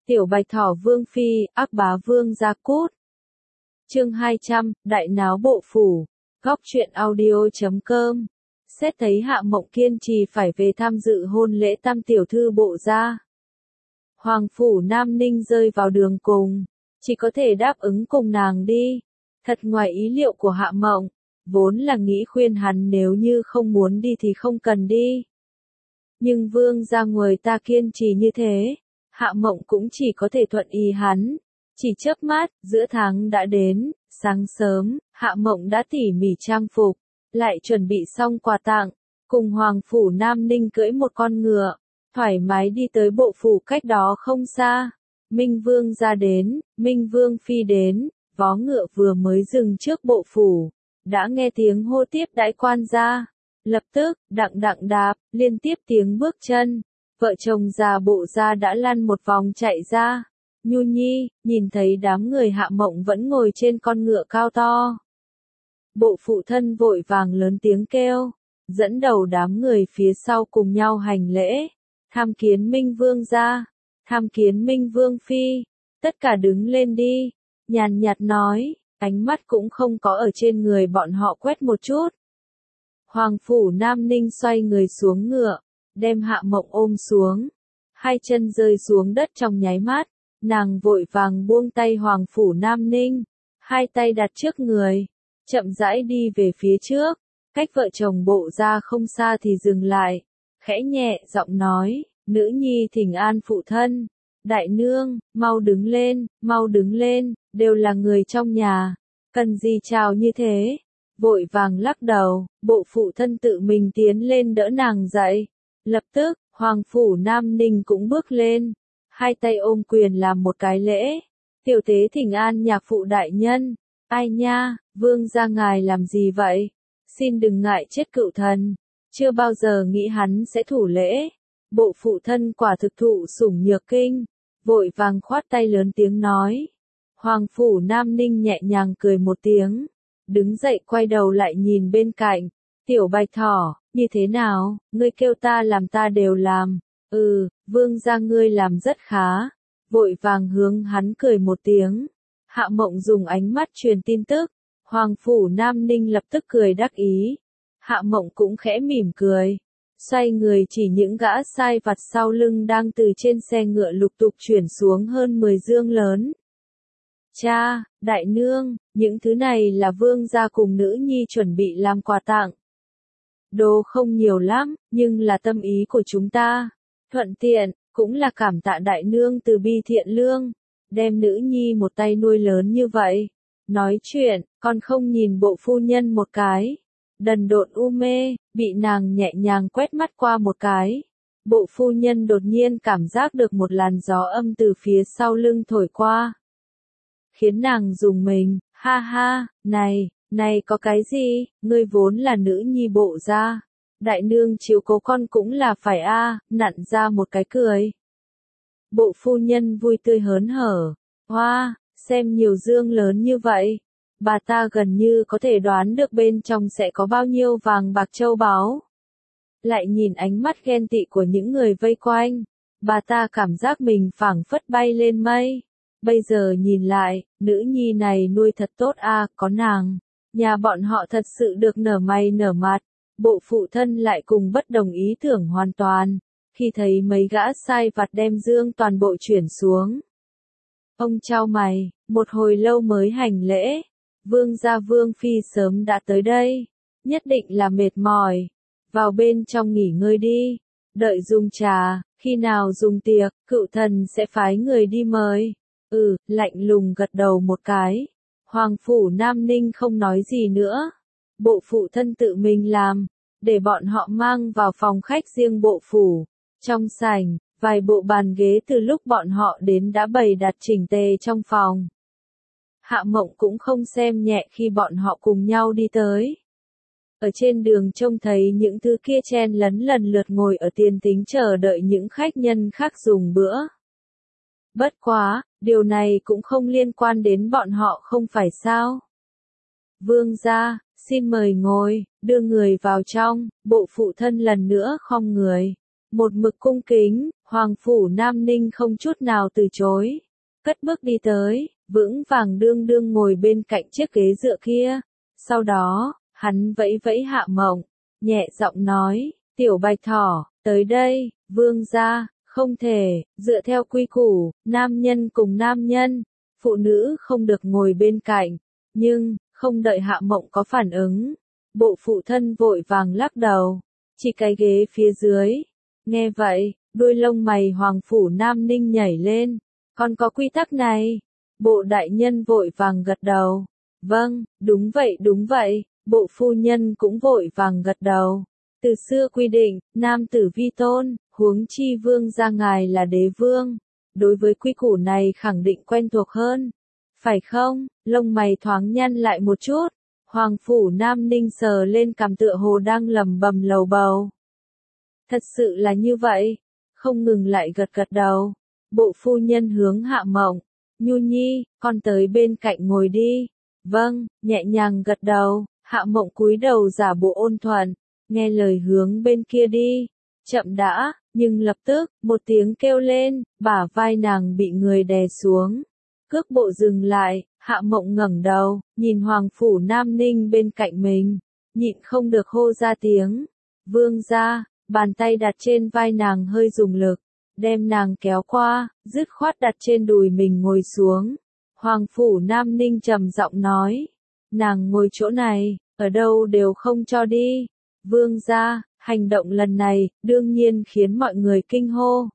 Tiểu Bạch Thỏ Vương Phi, ác bá Vương Gia Cút. Chương 200, Đại náo bộ phủ. Góc truyện audio.com. Xét thấy Hạ Mộng kiên trì phải về tham dự hôn lễ tam tiểu thư bộ gia. Hoàng phủ Nam Ninh rơi vào đường cùng, chỉ có thể đáp ứng cùng nàng đi. Thật ngoài ý liệu của Hạ Mộng, vốn là nghĩ khuyên hắn nếu như không muốn đi thì không cần đi. Nhưng Vương gia người ta kiên trì như thế, Hạ Mộng cũng chỉ có thể thuận ý hắn. Chỉ chớp mắt, giữa tháng đã đến, sáng sớm, Hạ Mộng đã tỉ mỉ trang phục, lại chuẩn bị xong quà tặng, cùng Hoàng phủ Nam Ninh cưỡi một con ngựa, thoải mái đi tới bộ phủ cách đó không xa. Minh Vương ra đến, Minh Vương Phi đến, vó ngựa vừa mới dừng trước bộ phủ, đã nghe tiếng hô tiếp đãi quan gia. Lập tức, đặng đặng đạp, liên tiếp tiếng bước chân, vợ chồng già bộ gia đã lăn một vòng chạy ra. Nhu Nhi, nhìn thấy đám người Hạ Mộng vẫn ngồi trên con ngựa cao to. Bộ phụ thân vội vàng lớn tiếng kêu, dẫn đầu đám người phía sau cùng nhau hành lễ, tham kiến Minh Vương gia, tham kiến Minh Vương Phi, tất cả đứng lên đi, nhàn nhạt nói, ánh mắt cũng không có ở trên người bọn họ quét một chút. Hoàng phủ Nam Ninh xoay người xuống ngựa, đem Hạ Mộng ôm xuống, hai chân rơi xuống đất trong nháy mắt. Nàng vội vàng buông tay Hoàng phủ Nam Ninh, hai tay đặt trước người, chậm rãi đi về phía trước, cách vợ chồng bộ gia không xa thì dừng lại, khẽ nhẹ giọng nói, nữ nhi thỉnh an phụ thân, đại nương, mau đứng lên, đều là người trong nhà, cần gì chào như thế, vội vàng lắc đầu, bộ phụ thân tự mình tiến lên đỡ nàng dậy, lập tức, Hoàng phủ Nam Ninh cũng bước lên. Hai tay ôm quyền làm một cái lễ, tiểu tế thỉnh an nhạc phụ đại nhân, ai nha, vương gia ngài làm gì vậy, xin đừng ngại chết cựu thần, chưa bao giờ nghĩ hắn sẽ thủ lễ, bộ phụ thân quả thực thụ sủng nhược kinh, vội vàng khoát tay lớn tiếng nói, Hoàng phủ Nam Ninh nhẹ nhàng cười một tiếng, đứng dậy quay đầu lại nhìn bên cạnh, tiểu Bạch Thỏ, như thế nào, ngươi kêu ta làm ta đều làm. Vương gia ngươi làm rất khá, vội vàng hướng hắn cười một tiếng. Hạ Mộng dùng ánh mắt truyền tin tức, Hoàng phủ Nam Ninh lập tức cười đắc ý. Hạ Mộng cũng khẽ mỉm cười, xoay người chỉ những gã sai vặt sau lưng đang từ trên xe ngựa lục tục chuyển xuống hơn 10 dương lớn. Cha, đại nương, những thứ này là vương gia cùng nữ nhi chuẩn bị làm quà tặng. Đồ không nhiều lắm, nhưng là tâm ý của chúng ta. Thuận tiện, cũng là cảm tạ đại nương từ bi thiện lương, đem nữ nhi một tay nuôi lớn như vậy. Nói chuyện, còn không nhìn bộ phu nhân một cái. Đần độn u mê, bị nàng nhẹ nhàng quét mắt qua một cái. Bộ phu nhân đột nhiên cảm giác được một làn gió âm từ phía sau lưng thổi qua. Khiến nàng rùng mình, ha ha, này có cái gì, ngươi vốn là nữ nhi bộ gia. Đại nương chiếu cố con cũng là phải nặn ra một cái cười. Bộ phu nhân vui tươi hớn hở, hoa, xem nhiều dương lớn như vậy, bà ta gần như có thể đoán được bên trong sẽ có bao nhiêu vàng bạc châu báu. Lại nhìn ánh mắt ghen tị của những người vây quanh, bà ta cảm giác mình phảng phất bay lên mây. Bây giờ nhìn lại, nữ nhi này nuôi thật tốt có nàng, nhà bọn họ thật sự được nở mày nở mặt. Bộ phụ thân lại cùng bất đồng ý tưởng hoàn toàn, khi thấy mấy gã sai vặt đem dương toàn bộ chuyển xuống. Ông chau mày, một hồi lâu mới hành lễ, vương gia Vương Phi sớm đã tới đây, nhất định là mệt mỏi, vào bên trong nghỉ ngơi đi, đợi dùng trà, khi nào dùng tiệc, cựu thần sẽ phái người đi mời. Lạnh lùng gật đầu một cái, Hoàng phủ Nam Ninh không nói gì nữa. Bộ phụ thân tự mình làm, để bọn họ mang vào phòng khách riêng bộ phủ. Trong sảnh, vài bộ bàn ghế từ lúc bọn họ đến đã bày đặt chỉnh tề trong phòng. Hạ Mộng cũng không xem nhẹ khi bọn họ cùng nhau đi tới. Ở trên đường trông thấy những thứ kia chen lấn lần lượt ngồi ở tiền tính chờ đợi những khách nhân khác dùng bữa. Bất quá, điều này cũng không liên quan đến bọn họ không phải sao? Vương gia, xin mời ngồi, đưa người vào trong, bộ phụ thân lần nữa khom người. một mực cung kính, Hoàng phủ Nam Ninh không chút nào từ chối. Cất bước đi tới, vững vàng đương đương ngồi bên cạnh chiếc ghế dựa kia. Sau đó, hắn vẫy vẫy Hạ Mộng, nhẹ giọng nói, tiểu bạch thỏ, tới đây, vương gia, không thể, dựa theo quy củ, nam nhân cùng nam nhân, phụ nữ không được ngồi bên cạnh. Nhưng, không đợi Hạ Mộng có phản ứng, bộ phụ thân vội vàng lắc đầu, chỉ cái ghế phía dưới. Nghe vậy, đuôi lông mày Hoàng phủ Nam Ninh nhảy lên, còn có quy tắc này. Bộ đại nhân vội vàng gật đầu. Vâng, đúng vậy, bộ phu nhân cũng vội vàng gật đầu. Từ xưa quy định, nam tử vi tôn, huống chi vương gia ngài là đế vương. Đối với quy củ này khẳng định quen thuộc hơn. Phải không? Lông mày thoáng nhăn lại một chút. Hoàng phủ Nam Ninh sờ lên cằm tựa hồ đang lẩm bẩm lầu bầu. Thật sự là như vậy. Không ngừng lại gật gật đầu. Bộ phu nhân hướng Hạ Mộng. Nhu Nhi, con tới bên cạnh ngồi đi. Vâng, nhẹ nhàng gật đầu. Hạ Mộng cúi đầu giả bộ ôn thuận, nghe lời hướng bên kia đi. Chậm đã, nhưng lập tức, một tiếng kêu lên, bả vai nàng bị người đè xuống. Cước bộ dừng lại, Hạ Mộng ngẩng đầu, nhìn Hoàng phủ Nam Ninh bên cạnh mình, nhịn không được hô ra tiếng. Vương gia, bàn tay đặt trên vai nàng hơi dùng lực, đem nàng kéo qua, dứt khoát đặt trên đùi mình ngồi xuống. Hoàng phủ Nam Ninh trầm giọng nói, nàng ngồi chỗ này, ở đâu đều không cho đi. Vương gia, hành động lần này, đương nhiên khiến mọi người kinh hô.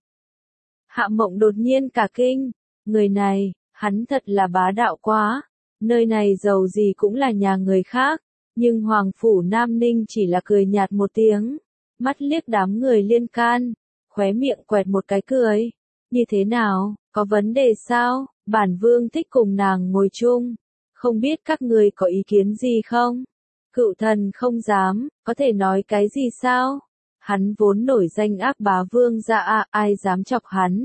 Hạ Mộng đột nhiên cả kinh, người này, hắn thật là bá đạo quá, nơi này dầu gì cũng là nhà người khác, nhưng Hoàng phủ Nam Ninh chỉ là cười nhạt một tiếng, mắt liếc đám người liên can, khóe miệng quẹt một cái cười. Như thế nào, có vấn đề sao? Bản vương thích cùng nàng ngồi chung, không biết các người có ý kiến gì không? Cựu thần không dám, có thể nói cái gì sao? Hắn vốn nổi danh ác bá vương gia ai dám chọc hắn?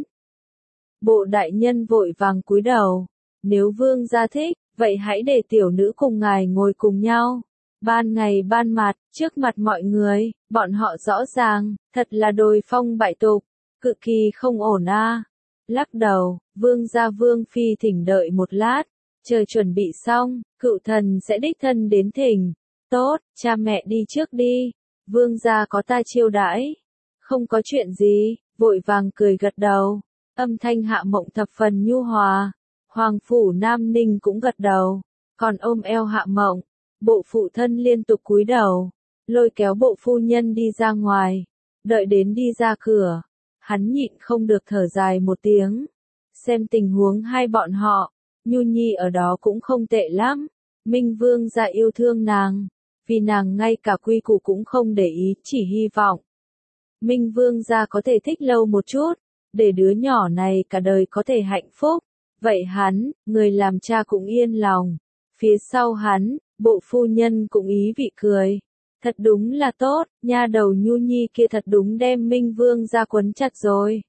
Bộ đại nhân vội vàng cúi đầu, nếu vương gia thích, vậy hãy để tiểu nữ cùng ngài ngồi cùng nhau. Ban ngày ban mặt, trước mặt mọi người, bọn họ rõ ràng, thật là đồi phong bại tục, cực kỳ không ổn a. Lắc đầu, vương gia vương phi thỉnh đợi một lát, chờ chuẩn bị xong, cựu thần sẽ đích thân đến thỉnh. Tốt, cha mẹ đi trước đi, vương gia có ta chiêu đãi. Không có chuyện gì, vội vàng cười gật đầu, âm thanh Hạ Mộng thập phần nhu hòa. Hoàng phủ Nam Ninh cũng gật đầu, còn ôm eo Hạ Mộng, bộ phụ thân liên tục cúi đầu, lôi kéo bộ phu nhân đi ra ngoài. Đợi đến đi ra cửa, hắn nhịn không được thở dài một tiếng, xem tình huống hai bọn họ, Nhu Nhi ở đó cũng không tệ lắm, Minh Vương gia yêu thương nàng, vì nàng ngay cả quy củ cũng không để ý, chỉ hy vọng Minh Vương gia có thể thích lâu một chút, để đứa nhỏ này cả đời có thể hạnh phúc, vậy hắn, người làm cha cũng yên lòng. Phía sau hắn, bộ phu nhân cũng ý vị cười. Thật đúng là tốt, nha đầu Nhu Nhi kia thật đúng đem Minh Vương gia quấn chặt rồi.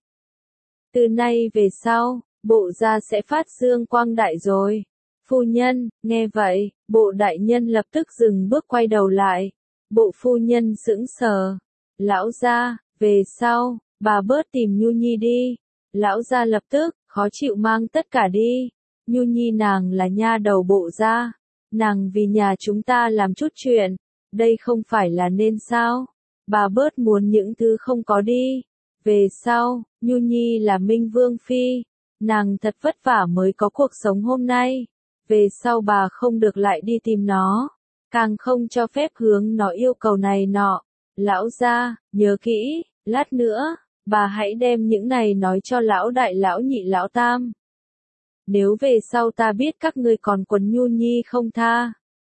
Từ nay về sau, bộ gia sẽ phát dương quang đại rồi. Phu nhân, nghe vậy, bộ đại nhân lập tức dừng bước quay đầu lại. Bộ phu nhân sững sờ. Lão gia, về sau, bà bớt tìm Nhu Nhi đi. Lão gia lập tức, khó chịu mang tất cả đi. Nhu Nhi nàng là nha đầu bộ gia. Nàng vì nhà chúng ta làm chút chuyện. Đây không phải là nên sao? Bà bớt muốn những thứ không có đi. Về sau, Nhu Nhi là Minh Vương Phi. Nàng thật vất vả mới có cuộc sống hôm nay. Về sau bà không được lại đi tìm nó. Càng không cho phép hướng nó yêu cầu này nọ. Lão gia, nhớ kỹ, lát nữa, bà hãy đem những này nói cho lão đại lão nhị lão tam. Nếu về sau ta biết các ngươi còn quấn Nhu Nhi không tha,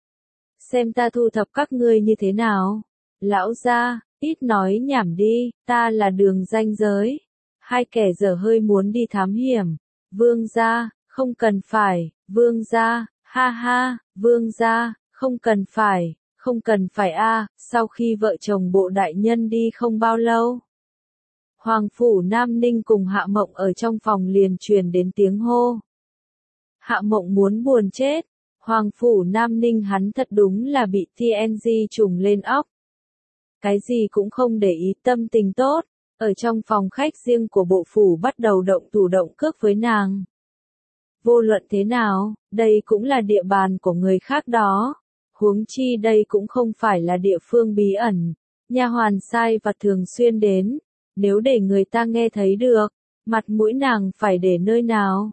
xem ta thu thập các ngươi như thế nào. Lão gia, ít nói nhảm đi, ta là Đường ranh giới. Hai kẻ dở hơi muốn đi thám hiểm. Vương gia, không cần phải. Vương gia, ha ha, vương gia, không cần phải a. Sau khi vợ chồng bộ đại nhân đi không bao lâu, Hoàng phủ Nam Ninh cùng Hạ Mộng ở trong phòng liền truyền đến tiếng hô. Hạ Mộng muốn buồn chết. Hoàng phủ Nam Ninh hắn thật đúng là bị TNG trùng lên óc. Cái gì cũng không để ý, tâm tình tốt, ở trong phòng khách riêng của bộ phủ bắt đầu động thủ động cước với nàng. Vô luận thế nào, đây cũng là địa bàn của người khác đó. Huống chi đây cũng không phải là địa phương bí ẩn. Nha hoàn sai và thường xuyên đến. Nếu để người ta nghe thấy được, mặt mũi nàng phải để nơi nào?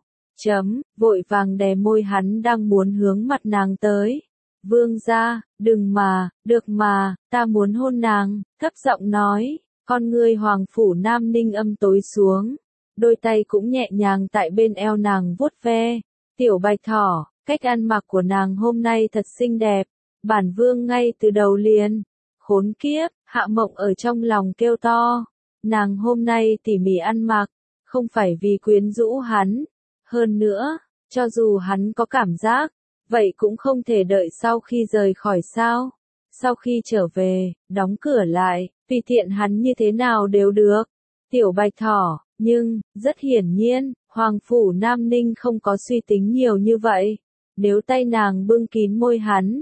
Vội vàng đè môi hắn đang muốn hướng mặt nàng tới. Vương gia, đừng mà, được mà, ta muốn hôn nàng, thấp giọng nói. Con ngươi Hoàng phủ Nam Ninh âm tối xuống. Đôi tay cũng nhẹ nhàng tại bên eo nàng vuốt ve. Tiểu bạch thỏ, cách ăn mặc của nàng hôm nay thật xinh đẹp. Bản vương ngay từ đầu liền. Khốn kiếp, Hạ Mộng ở trong lòng kêu to. Nàng hôm nay tỉ mỉ ăn mặc, không phải vì quyến rũ hắn. Hơn nữa, cho dù hắn có cảm giác, vậy cũng không thể đợi sau khi rời khỏi sao. Sau khi trở về, đóng cửa lại, tùy tiện hắn như thế nào đều được. Tiểu bạch thỏ, nhưng, rất hiển nhiên, Hoàng phủ Nam Ninh không có suy tính nhiều như vậy. Nếu tay nàng bưng kín môi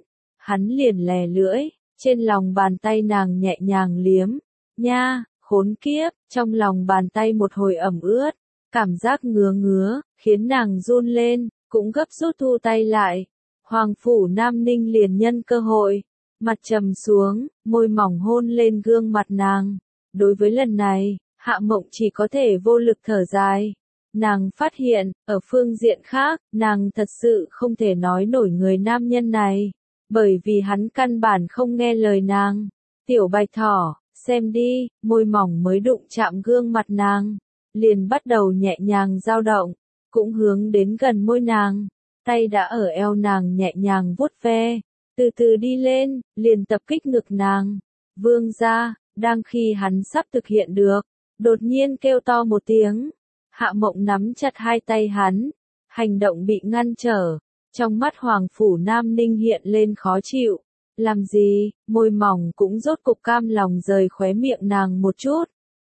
hắn liền lè lưỡi, trên lòng bàn tay nàng nhẹ nhàng liếm. Nha, khốn kiếp, trong lòng bàn tay một hồi ẩm ướt, cảm giác ngứa ngứa, khiến nàng run lên, cũng gấp rút thu tay lại. Hoàng phủ Nam Ninh liền nhân cơ hội, mặt trầm xuống, môi mỏng hôn lên gương mặt nàng. Đối với lần này, Hạ Mộng chỉ có thể vô lực thở dài. Nàng phát hiện, ở phương diện khác, nàng thật sự không thể nói nổi người nam nhân này, bởi vì hắn căn bản không nghe lời nàng. Tiểu bạch thỏ, xem đi, môi mỏng mới đụng chạm gương mặt nàng, liền bắt đầu nhẹ nhàng dao động, cũng hướng đến gần môi nàng, tay đã ở eo nàng nhẹ nhàng vuốt ve, từ từ đi lên, liền tập kích ngực nàng. Vương gia, đang khi hắn sắp thực hiện được, đột nhiên kêu to một tiếng. Hạ Mộng nắm chặt hai tay hắn, hành động bị ngăn trở, trong mắt Hoàng phủ Nam Ninh hiện lên khó chịu. Làm gì, môi mỏng cũng rốt cục cam lòng rời khóe miệng nàng một chút.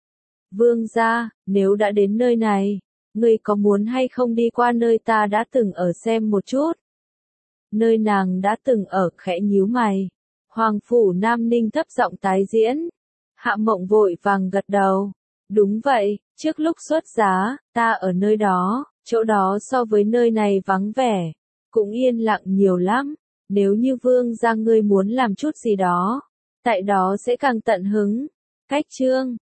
Vương gia, nếu đã đến nơi này, ngươi có muốn hay không đi qua nơi ta đã từng ở xem một chút? Nơi nàng đã từng ở, khẽ nhíu mày. Hoàng phủ Nam Ninh thấp giọng tái diễn. Hạ Mộng vội vàng gật đầu. Đúng vậy, trước lúc xuất giá, ta ở nơi đó, chỗ đó so với nơi này vắng vẻ, cũng yên lặng nhiều lắm. Nếu như vương gia ngươi muốn làm chút gì đó, tại đó sẽ càng tận hứng. Cách chương